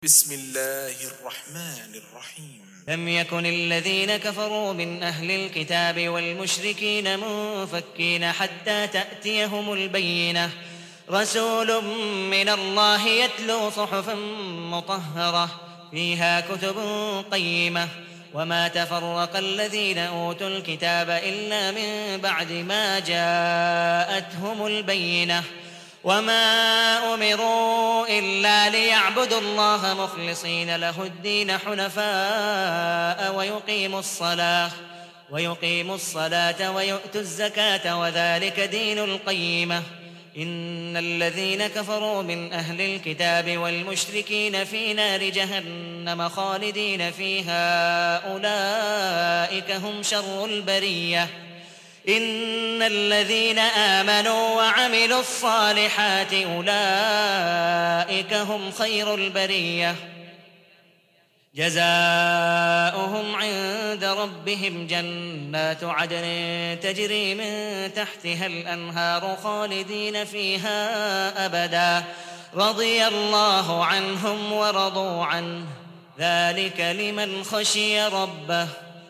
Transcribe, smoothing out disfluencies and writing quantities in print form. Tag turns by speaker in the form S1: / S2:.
S1: بسم الله الرحمن الرحيم.
S2: لم يكن الذين كفروا من أهل الكتاب والمشركين منفكين حتى تأتيهم البينة رسول من الله يتلو صحفا مطهرة فيها كتب قيمة وما تفرق الذين أوتوا الكتاب إلا من بعد ما جاءتهم البينة وما أمروا إلا ليعبدوا الله مخلصين له الدين حنفاء ويقيموا الصلاة ويؤتوا الزكاة وذلك دين القيمة. إن الذين كفروا من أهل الكتاب والمشركين في نار جهنم خالدين فيها أولئك هم شر البرية. إن الذين آمنوا وعملوا الصالحات أولئك هم خير البرية جزاؤهم عند ربهم جنات عدن تجري من تحتها الأنهار خالدين فيها أبدا رضي الله عنهم ورضوا عنه ذلك لمن خشي ربه.